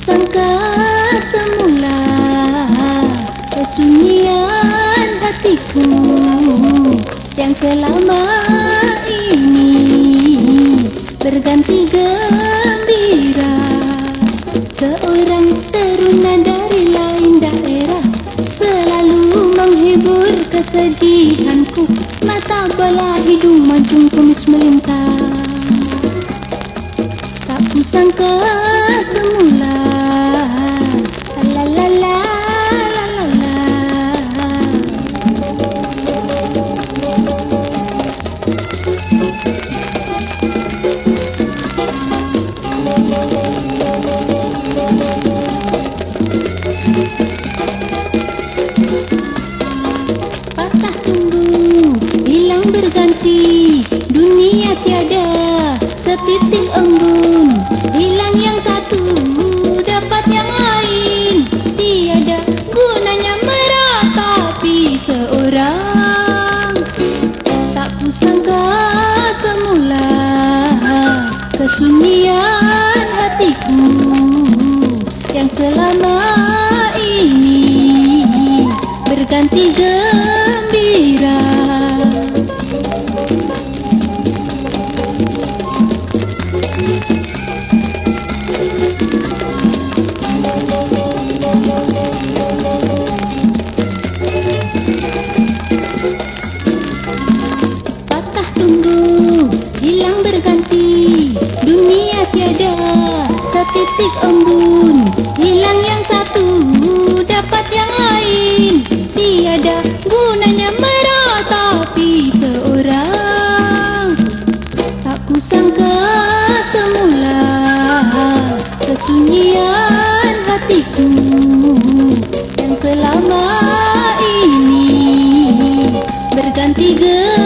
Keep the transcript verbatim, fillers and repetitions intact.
Sangka semula kesunyian hatiku yang selama ini berganti gembira. Seorang teruna dari lain daerah selalu menghibur kesedihanku. Mata bola hidung mancung kumis melintang. Tak kusangka semula la la la la la la. Patah tumbuh, hilang berganti, dunia tiada setitik embun. Hilang yang satu, dapat yang lain. Tiada gunanya meratapi seorang. Tak kusangka semula kesunyian hatiku yang selama ini berganti gembira. Patah tumbuh, hilang berganti, dunia tiada setitik embun. Hilang yang satu, dapat yang lain. Tiada gunanya meratapi seorang. Tak kusangka semula kesunyian hatiku yang selama ini berganti gembira.